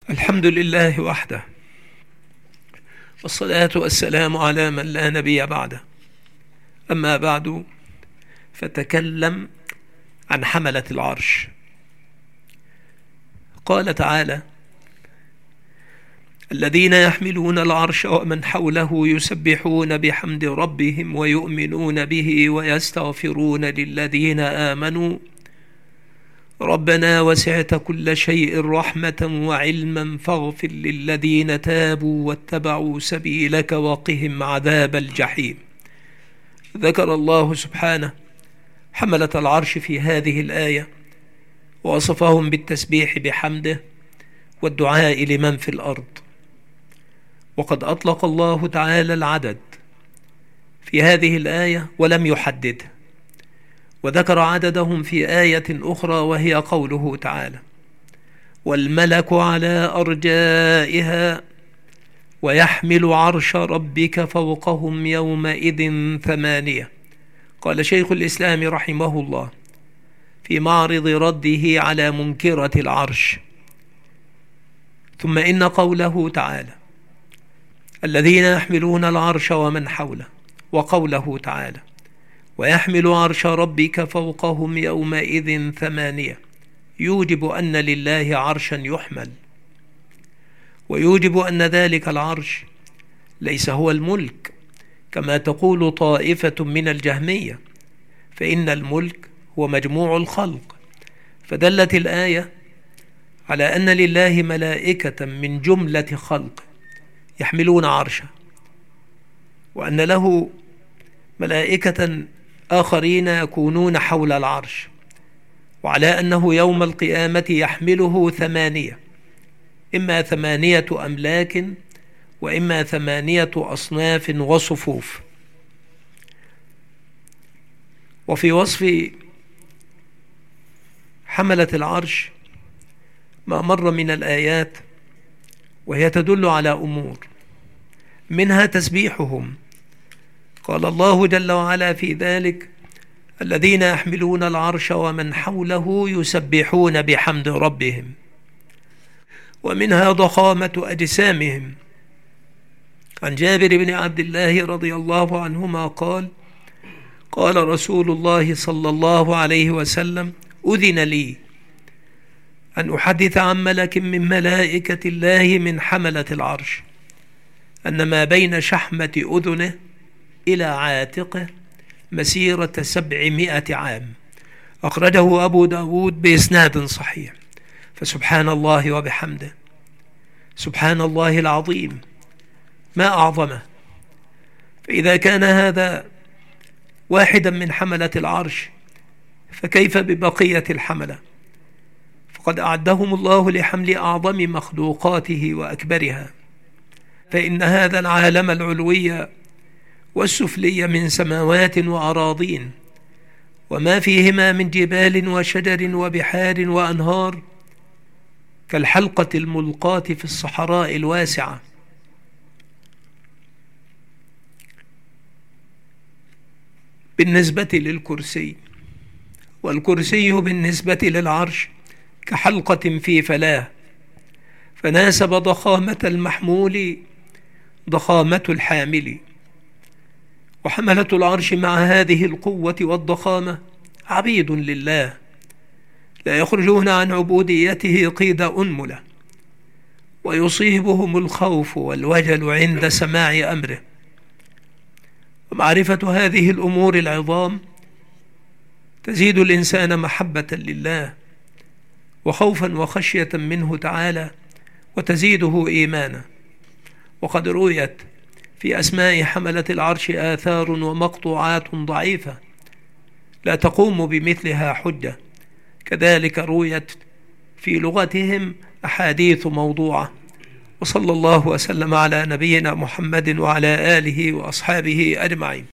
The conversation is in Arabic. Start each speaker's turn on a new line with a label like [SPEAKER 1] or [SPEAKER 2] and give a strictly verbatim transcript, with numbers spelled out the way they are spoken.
[SPEAKER 1] الحمد لله وحده، والصلاة والسلام على من لا نبي بعده. أما بعد، فتكلم عن حملة العرش. قال تعالى: الذين يحملون العرش ومن حوله يسبحون بحمد ربهم ويؤمنون به ويستغفرون للذين آمنوا ربنا وسعت كل شيء رحمة وعلما فاغفر للذين تابوا واتبعوا سبيلك وقهم عذاب الجحيم. ذكر الله سبحانه حملة العرش في هذه الآية، ووصفهم بالتسبيح بحمده والدعاء لمن في الأرض. وقد أطلق الله تعالى العدد في هذه الآية ولم يحدده، وذكر عددهم في آية أخرى وهي قوله تعالى: والملك على أرجائها ويحمل عرش ربك فوقهم يومئذ ثمانية. قال شيخ الإسلام رحمه الله في معرض رده على منكرة العرش: ثم إن قوله تعالى الذين يحملون العرش ومن حوله، وقوله تعالى ويحمل عرش ربك فوقهم يومئذ ثمانية، يوجب أن لله عرشا يحمل، ويوجب أن ذلك العرش ليس هو الملك كما تقول طائفة من الجهمية، فإن الملك هو مجموع الخلق. فدلت الآية على أن لله ملائكة من جملة خلق يحملون عرشه، وأن له ملائكة آخرين يكونون حول العرش، وعلى أنه يوم القيامة يحمله ثمانية، إما ثمانية أملاك وإما ثمانية أصناف وصفوف. وفي وصف حملة العرش ما مر من الآيات، وهي تدل على أمور، منها تسبيحهم. قال الله جل وعلا في ذلك: الذين يحملون العرش ومن حوله يسبحون بحمد ربهم. ومنها ضخامة أجسامهم. عن جابر بن عبد الله رضي الله عنهما قال: قال رسول الله صلى الله عليه وسلم: أذن لي أن أحدث عن ملك من ملائكة الله من حملة العرش أن ما بين شحمة أذنه إلى عاتقه مسيرة سبعمائة عام. أخرجه أبو داود بإسناد صحيح. فسبحان الله وبحمده، سبحان الله العظيم، ما أعظمه. فإذا كان هذا واحدا من حملة العرش، فكيف ببقية الحملة؟ فقد أعدهم الله لحمل أعظم مخلوقاته وأكبرها. فإن هذا العالم العلوي والسفلي من سماوات وأراضين وما فيهما من جبال وشجر وبحار وأنهار كالحلقة الملقاة في الصحراء الواسعة. بالنسبة للكرسي، والكرسي بالنسبة للعرش كحلقة في فلاة، فناسب ضخامة المحمول ضخامة الحامل. وحملة العرش مع هذه القوة والضخامة عبيد لله، لا يخرجون عن عبوديته قيد أنملة، ويصيبهم الخوف والوجل عند سماع أمره. ومعرفة هذه الأمور العظام تزيد الإنسان محبة لله وخوفا وخشية منه تعالى، وتزيده إيمانا. وقد رويت في أسماء حملة العرش آثار ومقطوعات ضعيفة لا تقوم بمثلها حجة، كذلك رويت في لغتهم أحاديث موضوعة. وصلى الله وسلم على نبينا محمد وعلى آله وأصحابه أجمعين.